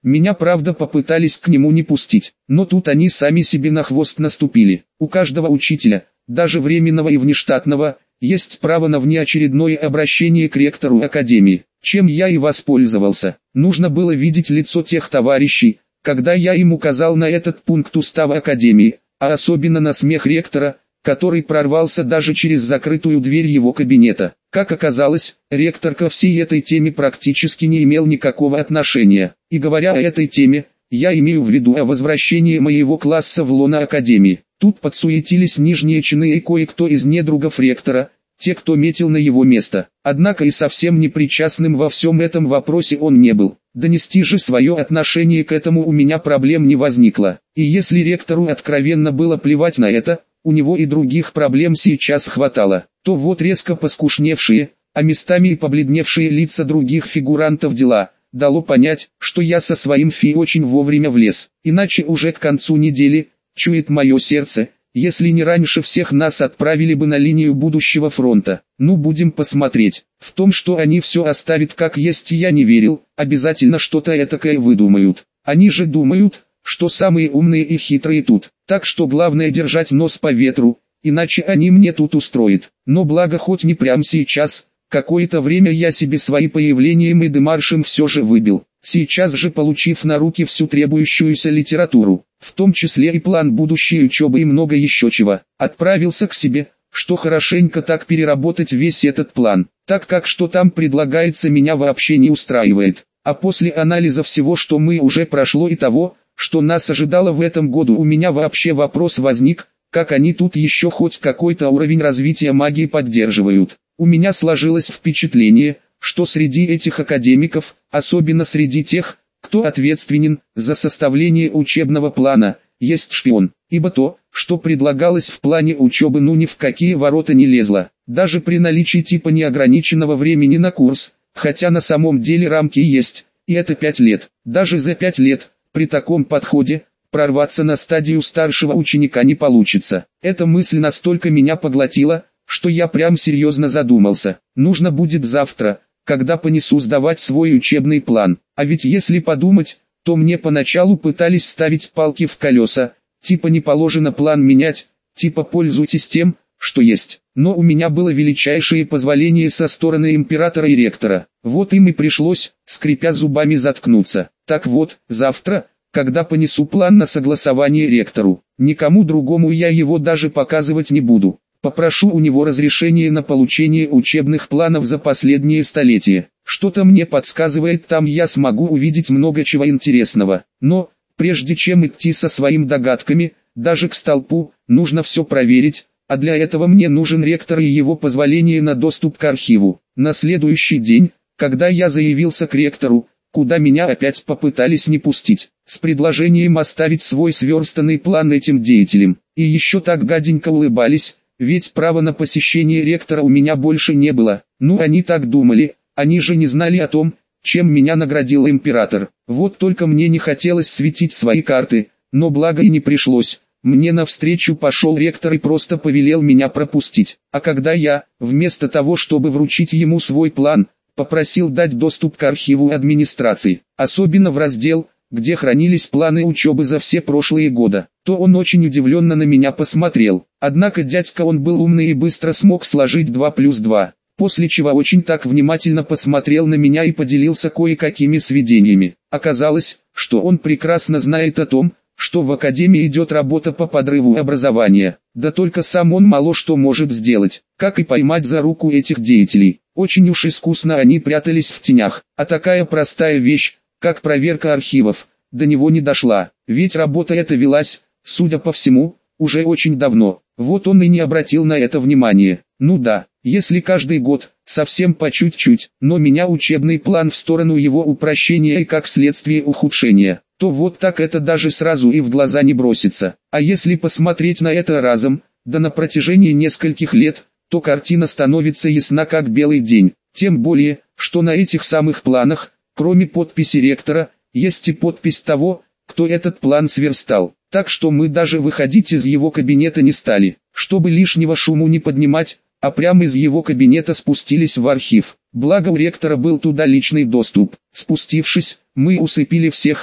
Меня правда попытались к нему не пустить, но тут они сами себе на хвост наступили. У каждого учителя, даже временного и внештатного, есть право на внеочередное обращение к ректору академии, чем я и воспользовался. Нужно было видеть лицо тех товарищей, когда я им указал на этот пункт устава академии, а особенно на смех ректора, который прорвался даже через закрытую дверь его кабинета. Как оказалось, ректор ко всей этой теме практически не имел никакого отношения. И говоря о этой теме, я имею в виду о возвращении моего класса в лоно академии. Тут подсуетились нижние чины и кое-кто из недругов ректора, те, кто метил на его место. Однако и совсем непричастным во всем этом вопросе он не был. Донести же свое отношение к этому у меня проблем не возникло. И если ректору откровенно было плевать на это, у него и других проблем сейчас хватало, то вот резко поскушневшие, а местами и побледневшие лица других фигурантов дела, дало понять, что я со своим фи очень вовремя влез. Иначе уже к концу недели, чует мое сердце, если не раньше всех нас отправили бы на линию будущего фронта. Ну будем посмотреть. В том, что они все оставят как есть, я не верил, обязательно что-то этакое выдумают. Они же думают, что самые умные и хитрые тут. Так что главное держать нос по ветру, иначе они мне тут устроят. Но благо хоть не прямо сейчас, какое-то время я себе свои появлением и демаршем все же выбил. Сейчас же, получив на руки всю требующуюся литературу, в том числе и план будущей учебы и много еще чего, отправился к себе, что хорошенько так переработать весь этот план, так как что там предлагается меня вообще не устраивает. А после анализа всего, что мы уже прошло, и того, что нас ожидало в этом году, у меня вообще вопрос возник, как они тут еще хоть какой-то уровень развития магии поддерживают. У меня сложилось впечатление, что среди этих академиков, особенно среди тех, кто ответственен за составление учебного плана, есть шпион, ибо то, что предлагалось в плане учебы, ну ни в какие ворота не лезло, даже при наличии типа неограниченного времени на курс, хотя на самом деле рамки есть, и это 5 лет, даже за 5 лет. При таком подходе, прорваться на стадию старшего ученика не получится. Эта мысль настолько меня поглотила, что я прям серьезно задумался. Нужно будет завтра, когда понесу сдавать свой учебный план. А ведь если подумать, то мне поначалу пытались ставить палки в колеса, типа не положено план менять, типа пользуйтесь тем, что есть. Но у меня было величайшее позволение со стороны императора и ректора. Вот им и пришлось, скрипя зубами, заткнуться. Так вот, завтра, когда понесу план на согласование ректору, никому другому я его даже показывать не буду. Попрошу у него разрешения на получение учебных планов за последние столетия. Что-то мне подсказывает, там я смогу увидеть много чего интересного. Но, прежде чем идти со своими догадками, даже к столпу, нужно все проверить, а для этого мне нужен ректор и его позволение на доступ к архиву. На следующий день, когда я заявился к ректору, куда меня опять попытались не пустить, с предложением оставить свой сверстанный план этим деятелям, и еще так гаденько улыбались, ведь права на посещение ректора у меня больше не было. Ну они так думали, они же не знали о том, чем меня наградил император. Вот только мне не хотелось светить свои карты, но благо и не пришлось. Мне навстречу пошел ректор и просто повелел меня пропустить. А когда я, вместо того чтобы вручить ему свой план, попросил дать доступ к архиву администрации, особенно в раздел, где хранились планы учебы за все прошлые годы, то он очень удивленно на меня посмотрел. Однако дядька он был умный и быстро смог сложить 2 плюс 2, после чего очень так внимательно посмотрел на меня и поделился кое-какими сведениями. Оказалось, что он прекрасно знает о том, что в академии идет работа по подрыву образования, да только сам он мало что может сделать, как и поймать за руку этих деятелей. Очень уж искусно они прятались в тенях, а такая простая вещь, как проверка архивов, до него не дошла, ведь работа эта велась, судя по всему, уже очень давно. Вот он и не обратил на это внимания. Ну да, если каждый год, совсем по чуть-чуть, но меня учебный план в сторону его упрощения и как следствие ухудшения, то вот так это даже сразу и в глаза не бросится. А если посмотреть на это разом, да на протяжении нескольких лет, то картина становится ясна как белый день. Тем более, что на этих самых планах, кроме подписи ректора, есть и подпись того, кто этот план сверстал. Так что мы даже выходить из его кабинета не стали, чтобы лишнего шуму не поднимать, а прямо из его кабинета спустились в архив. Благо у ректора был туда личный доступ. Спустившись, мы усыпили всех,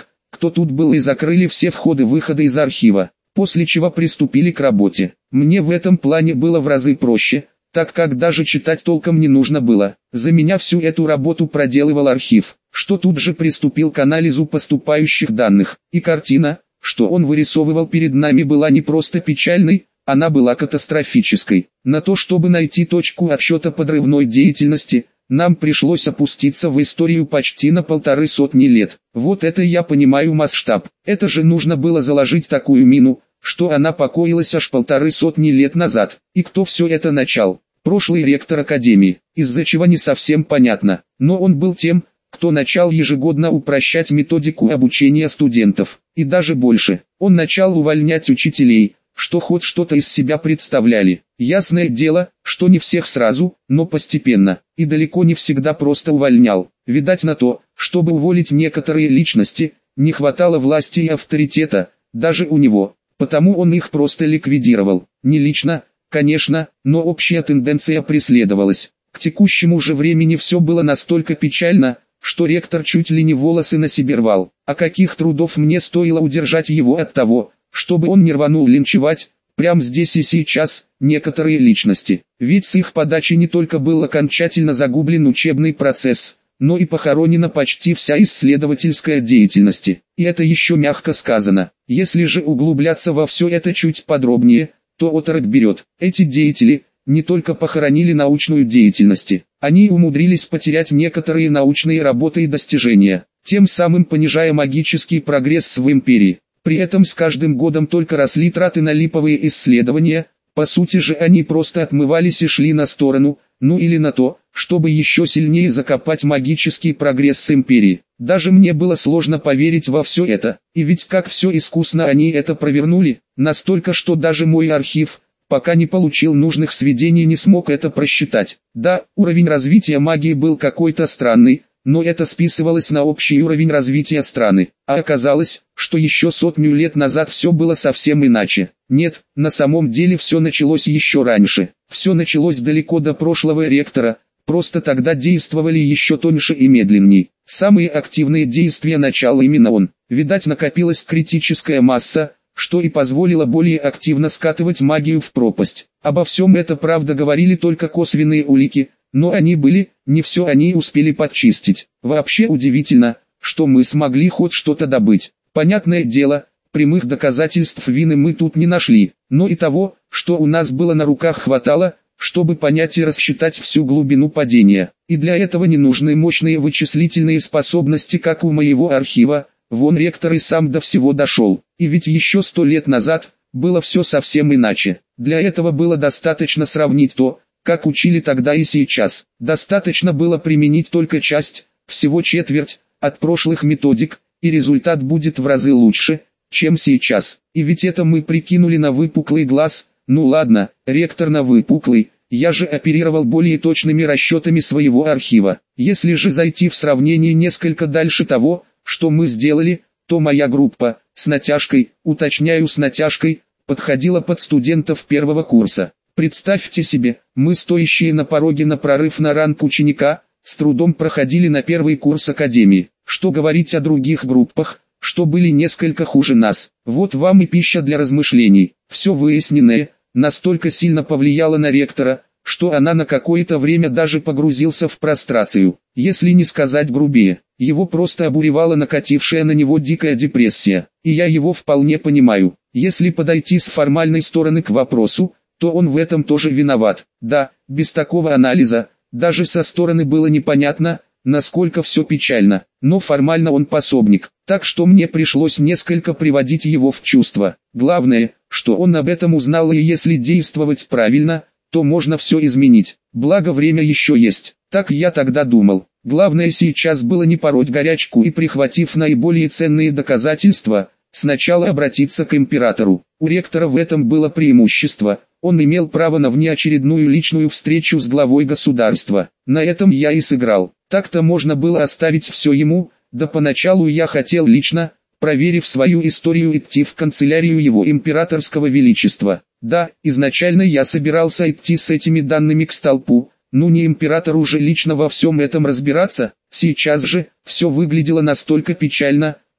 кто тут был, и закрыли все входы-выходы из архива, после чего приступили к работе. Мне в этом плане было в разы проще, так как даже читать толком не нужно было. За меня всю эту работу проделывал архив, что тут же приступил к анализу поступающих данных, и картина, что он вырисовывал перед нами, была не просто печальной, она была катастрофической. На то, чтобы найти точку отсчета подрывной деятельности, нам пришлось опуститься в историю почти на 150 лет. Вот это я понимаю масштаб. Это же нужно было заложить такую мину, что она покоилась аж 150 лет назад. И кто все это начал? Прошлый ректор академии, из-за чего не совсем понятно. Но он был тем, кто начал ежегодно упрощать методику обучения студентов. И даже больше, он начал увольнять учителей, что хоть что-то из себя представляли. Ясное дело, что не всех сразу, но постепенно, и далеко не всегда просто увольнял. Видать, на то, чтобы уволить некоторые личности, не хватало власти и авторитета, даже у него, потому он их просто ликвидировал. Не лично, конечно, но общая тенденция преследовалась. К текущему же времени все было настолько печально, что ректор чуть ли не волосы на себе рвал. А каких трудов мне стоило удержать его от того, чтобы он не рванул линчевать, прямо здесь и сейчас, некоторые личности. Ведь с их подачи не только был окончательно загублен учебный процесс, но и похоронена почти вся исследовательская деятельность. И это еще мягко сказано. Если же углубляться во все это чуть подробнее, то оторопь берет. Эти деятели не только похоронили научную деятельность, они умудрились потерять некоторые научные работы и достижения, тем самым понижая магический прогресс в империи. При этом с каждым годом только росли траты на липовые исследования, по сути же они просто отмывались и шли на сторону, ну или на то, чтобы еще сильнее закопать магический прогресс с империи. Даже мне было сложно поверить во все это, и ведь как все искусно они это провернули, настолько, что даже мой архив, пока не получил нужных сведений, не смог это просчитать. Да, уровень развития магии был какой-то странный, но это списывалось на общий уровень развития страны, а оказалось, что еще 100 лет назад все было совсем иначе. Нет, на самом деле все началось еще раньше, все началось далеко до прошлого ректора, просто тогда действовали еще тоньше и медленней. Самые активные действия начал именно он, видать, накопилась критическая масса, что и позволило более активно скатывать магию в пропасть. Обо всем это, правда, говорили только косвенные улики, но они были, не все они успели подчистить. Вообще удивительно, что мы смогли хоть что-то добыть. Понятное дело, прямых доказательств вины мы тут не нашли, но и того, что у нас было на руках, хватало, чтобы понять и рассчитать всю глубину падения. И для этого не нужны мощные вычислительные способности, как у моего архива. Вон ректор и сам до всего дошел. И ведь еще 100 лет назад было все совсем иначе. Для этого было достаточно сравнить то, как учили тогда и сейчас. Достаточно было применить только часть, всего четверть, от прошлых методик, и результат будет в разы лучше, чем сейчас. И ведь это мы прикинули на выпуклый глаз. Ну ладно, ректор на выпуклый, я же оперировал более точными расчетами своего архива. Если же зайти в сравнение несколько дальше того, что мы сделали, то моя группа, с натяжкой, уточняю с натяжкой, подходила под студентов первого курса. Представьте себе, мы, стоящие на пороге на прорыв на ранг ученика, с трудом проходили на первый курс академии. Что говорить о других группах, что были несколько хуже нас. Вот вам и пища для размышлений. Все выясненное настолько сильно повлияло на ректора, что она на какое-то время даже погрузился в прострацию. Если не сказать грубее, его просто обуревала накатившая на него дикая депрессия. И я его вполне понимаю. Если подойти с формальной стороны к вопросу, то он в этом тоже виноват. Да, без такого анализа, даже со стороны было непонятно, насколько все печально, но формально он пособник, так что мне пришлось несколько приводить его в чувство. Главное, что он об этом узнал, и если действовать правильно, то можно все изменить. Благо время еще есть, так я тогда думал. Главное сейчас было не пороть горячку и, прихватив наиболее ценные доказательства, сначала обратиться к императору. У ректора в этом было преимущество. Он имел право на внеочередную личную встречу с главой государства. На этом я и сыграл. Так-то можно было оставить все ему, да поначалу я хотел лично, проверив свою историю, идти в канцелярию его императорского величества. Да, изначально я собирался идти с этими данными к столпу, ну не императору же лично во всем этом разбираться. Сейчас же, все выглядело настолько печально,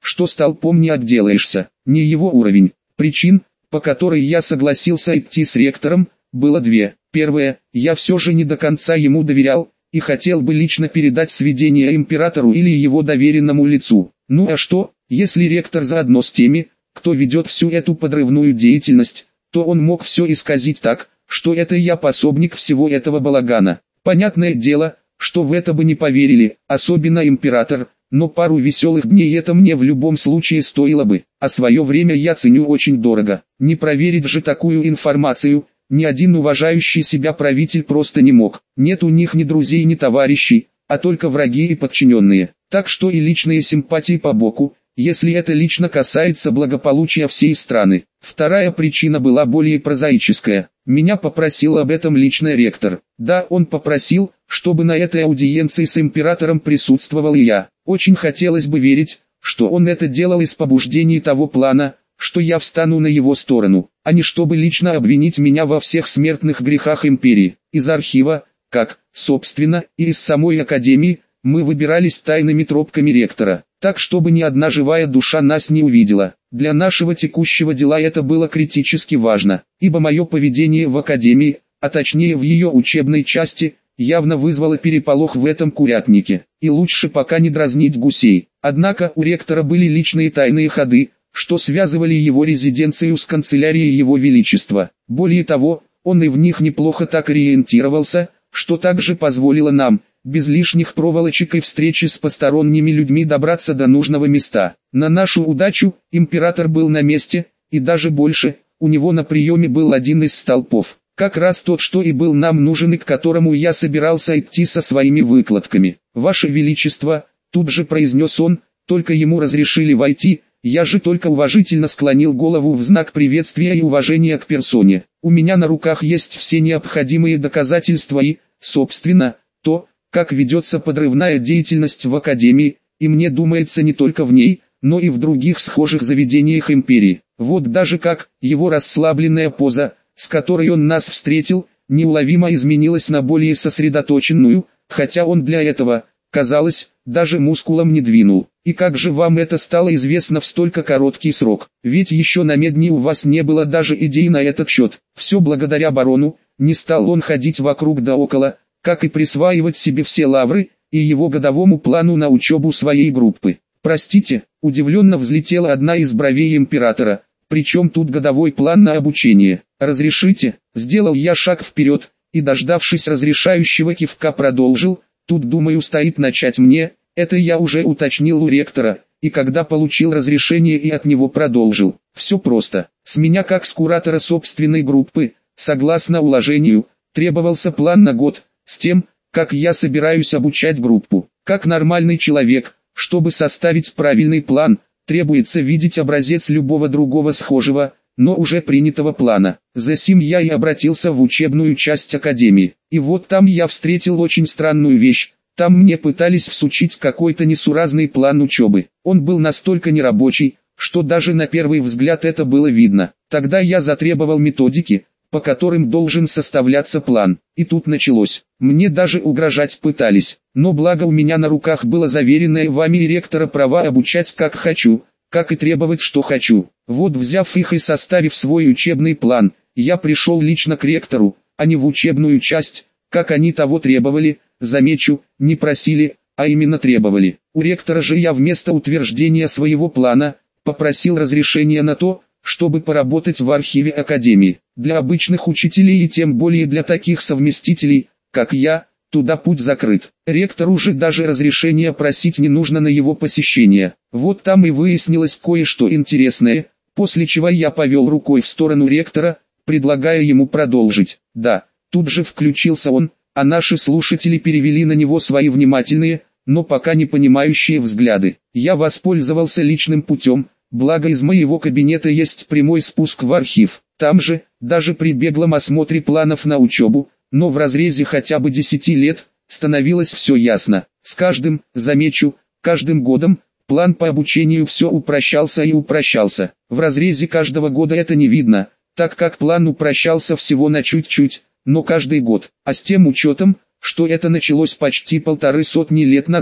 что столпом не отделаешься, не его уровень. Причин, по которой я согласился идти с ректором, было две. Первое, я все же не до конца ему доверял, и хотел бы лично передать сведения императору или его доверенному лицу. Ну а что, если ректор заодно с теми, кто ведет всю эту подрывную деятельность, то он мог все исказить так, что это я пособник всего этого балагана. Понятное дело, что в это бы не поверили, особенно император, но пару веселых дней это мне в любом случае стоило бы, а свое время я ценю очень дорого. Не проверить же такую информацию, ни один уважающий себя правитель просто не мог. Нет у них ни друзей, ни товарищей, а только враги и подчиненные. Так что и личные симпатии по боку, если это лично касается благополучия всей страны. Вторая причина была более прозаическая. Меня попросил об этом лично ректор. Да, он попросил, чтобы на этой аудиенции с императором присутствовал и я. Очень хотелось бы верить, что он это делал из побуждений того плана, что я встану на его сторону, а не чтобы лично обвинить меня во всех смертных грехах империи. Из архива, как, собственно, и из самой академии, мы выбирались тайными тропками ректора, так чтобы ни одна живая душа нас не увидела. Для нашего текущего дела это было критически важно, ибо мое поведение в академии, а точнее в ее учебной части, явно вызвало переполох в этом курятнике, и лучше пока не дразнить гусей. Однако у ректора были личные тайные ходы, что связывали его резиденцию с канцелярией его величества. Более того, он и в них неплохо так ориентировался, что также позволило нам, без лишних проволочек и встречи с посторонними людьми, добраться до нужного места. На нашу удачу, император был на месте, и даже больше, у него на приеме был один из столпов. Как раз тот, что и был нам нужен и к которому я собирался идти со своими выкладками. «Ваше Величество», тут же произнес он, только ему разрешили войти, я же только уважительно склонил голову в знак приветствия и уважения к персоне. У меня на руках есть все необходимые доказательства и, собственно, то, как ведется подрывная деятельность в Академии, и мне думается не только в ней, но и в других схожих заведениях империи. Вот даже как, его расслабленная поза, с которой он нас встретил, неуловимо изменилась на более сосредоточенную, хотя он для этого, казалось, даже мускулом не двинул. И как же вам это стало известно в столько короткий срок? Ведь еще на медне у вас не было даже идей на этот счет. Все благодаря барону, не стал он ходить вокруг да около, как и присваивать себе все лавры, и его годовому плану на учебу своей группы. Простите, удивленно взлетела одна из бровей императора, причем тут годовой план на обучение. Разрешите, сделал я шаг вперед, и дождавшись разрешающего кивка продолжил, тут думаю стоит начать мне, это я уже уточнил у ректора, и когда получил разрешение и от него продолжил. Все просто, с меня как с куратора собственной группы, согласно уложению, требовался план на год, с тем, как я собираюсь обучать группу. Как нормальный человек, чтобы составить правильный план, требуется видеть образец любого другого схожего, но уже принятого плана. Засим я и обратился в учебную часть академии. И вот там я встретил очень странную вещь. Там мне пытались всучить какой-то несуразный план учебы. Он был настолько нерабочий, что даже на первый взгляд это было видно. Тогда я затребовал методики, по которым должен составляться план. И тут началось. Мне даже угрожать пытались. Но благо у меня на руках было заверенное вами и ректора право обучать как хочу, как и требовать что хочу. Вот взяв их и составив свой учебный план, я пришел лично к ректору, а не в учебную часть, как они того требовали. Замечу, не просили, а именно требовали. У ректора же я вместо утверждения своего плана, попросил разрешения на то, чтобы поработать в архиве Академии. Для обычных учителей и тем более для таких совместителей, как я, туда путь закрыт. Ректору же даже разрешения просить не нужно на его посещение. Вот там и выяснилось кое-что интересное, после чего я повел рукой в сторону ректора, предлагая ему продолжить. Да, тут же включился он, а наши слушатели перевели на него свои внимательные, но пока не понимающие взгляды. Я воспользовался личным путем, благо из моего кабинета есть прямой спуск в архив. Там же, даже при беглом осмотре планов на учебу, но в разрезе хотя бы 10 лет, становилось все ясно. С каждым, замечу, каждым годом, план по обучению все упрощался и упрощался. В разрезе каждого года это не видно, так как план упрощался всего на чуть-чуть, но каждый год, а с тем учетом, что это началось почти 150 лет назад.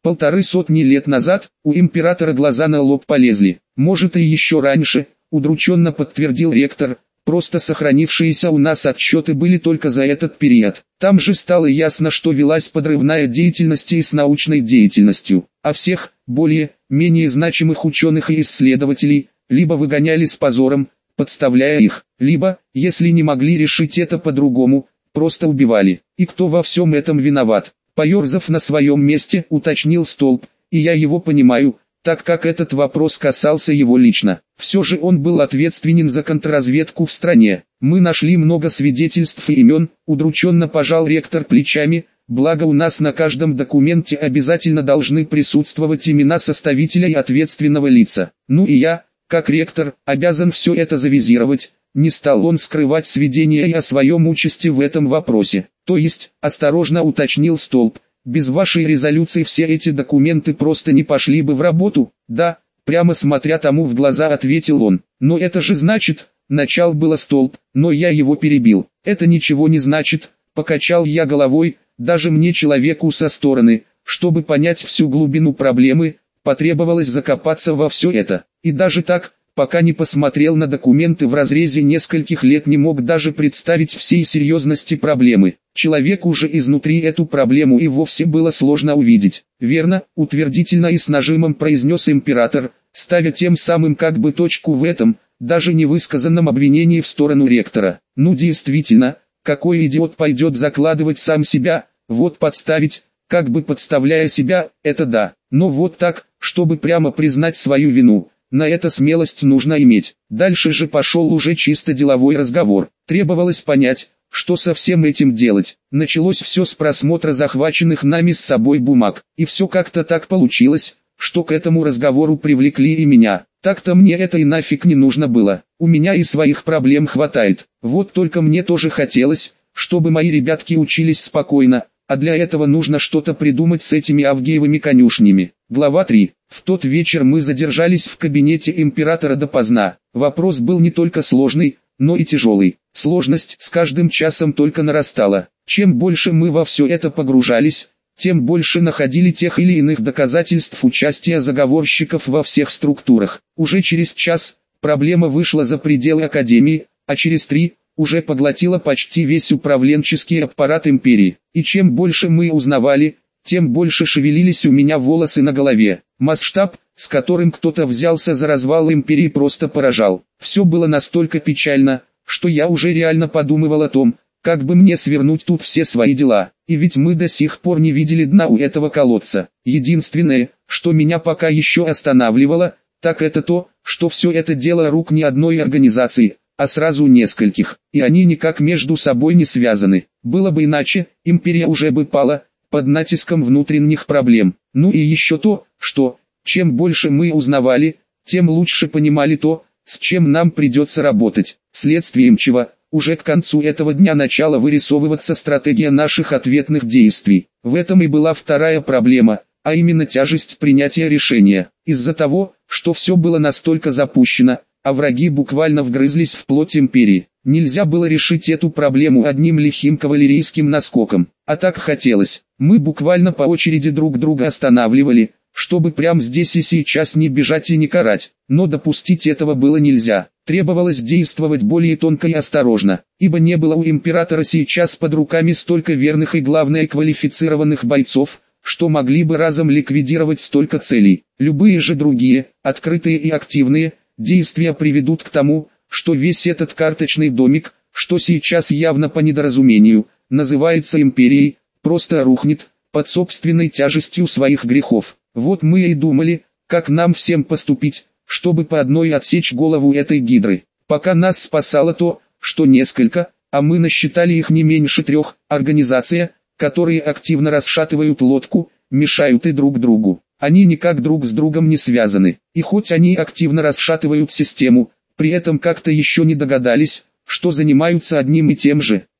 150 лет назад, у императора глаза на лоб полезли. Может и еще раньше, удрученно подтвердил ректор. Просто сохранившиеся у нас отчеты были только за этот период. Там же стало ясно, что велась подрывная деятельность и с научной деятельностью, а всех, более-менее значимых ученых и исследователей, либо выгоняли с позором, подставляя их, либо, если не могли решить это по-другому, просто убивали. И кто во всем этом виноват? Поерзав на своем месте, уточнил Столб, и я его понимаю, так как этот вопрос касался его лично. Все же он был ответственен за контрразведку в стране. Мы нашли много свидетельств и имен, удрученно пожал ректор плечами, благо у нас на каждом документе обязательно должны присутствовать имена составителя и ответственного лица. Ну и я, как ректор, обязан все это завизировать. Не стал он скрывать сведения и о своем участии в этом вопросе. То есть, осторожно уточнил Столб, без вашей резолюции все эти документы просто не пошли бы в работу? Да, прямо смотря тому в глаза ответил он. Но это же значит, начал было Столб, но я его перебил. Это ничего не значит, покачал я головой, даже мне человеку со стороны, чтобы понять всю глубину проблемы, потребовалось закопаться во все это. И даже так, пока не посмотрел на документы в разрезе нескольких лет, не мог даже представить всей серьезности проблемы. Человеку же изнутри эту проблему и вовсе было сложно увидеть. Верно, утвердительно и с нажимом произнес император, ставя тем самым как бы точку в этом, даже невысказанном обвинении в сторону ректора. Ну действительно, какой идиот пойдет закладывать сам себя, вот подставить, как бы подставляя себя, это да. Но вот так, чтобы прямо признать свою вину. На это смелость нужно иметь. Дальше же пошел уже чисто деловой разговор. Требовалось понять, что со всем этим делать. Началось все с просмотра захваченных нами с собой бумаг. И все как-то так получилось, что к этому разговору привлекли и меня. Так-то мне это и нафиг не нужно было. У меня и своих проблем хватает. Вот только мне тоже хотелось, чтобы мои ребятки учились спокойно. А для этого нужно что-то придумать с этими Авгиевыми конюшнями. Глава 3. В тот вечер мы задержались в кабинете императора допоздна. Вопрос был не только сложный, но и тяжелый. Сложность с каждым часом только нарастала. Чем больше мы во все это погружались, тем больше находили тех или иных доказательств участия заговорщиков во всех структурах. Уже через час проблема вышла за пределы Академии, а через 3 уже поглотила почти весь управленческий аппарат империи. И чем больше мы узнавали, тем больше шевелились у меня волосы на голове. Масштаб, с которым кто-то взялся за развал империи, просто поражал. Все было настолько печально, что я уже реально подумывал о том, как бы мне свернуть тут все свои дела. И ведь мы до сих пор не видели дна у этого колодца. Единственное, что меня пока еще останавливало, так это то, что все это дело рук не одной организации, а сразу нескольких, и они никак между собой не связаны. Было бы иначе, империя уже бы пала, под натиском внутренних проблем. Ну и еще то, что, чем больше мы узнавали, тем лучше понимали то, с чем нам придется работать. Следствием чего, уже к концу этого дня начала вырисовываться стратегия наших ответных действий. В этом и была вторая проблема, а именно тяжесть принятия решения. Из-за того, что все было настолько запущено, а враги буквально вгрызлись в плоть империи. Нельзя было решить эту проблему одним лихим кавалерийским наскоком, а так хотелось. Мы буквально по очереди друг друга останавливали, чтобы прямо здесь и сейчас не бежать и не карать. Но допустить этого было нельзя. Требовалось действовать более тонко и осторожно, ибо не было у императора сейчас под руками столько верных и главное квалифицированных бойцов, что могли бы разом ликвидировать столько целей. Любые же другие, открытые и активные, действия приведут к тому, что весь этот карточный домик, что сейчас явно по недоразумению, называется империей, просто рухнет, под собственной тяжестью своих грехов. Вот мы и думали, как нам всем поступить, чтобы по одной отсечь голову этой гидры. Пока нас спасало то, что несколько, а мы насчитали их не меньше 3, организация, которые активно расшатывают лодку, мешают и друг другу. Они никак друг с другом не связаны, и хоть они активно расшатывают систему, при этом как-то еще не догадались, что занимаются одним и тем же.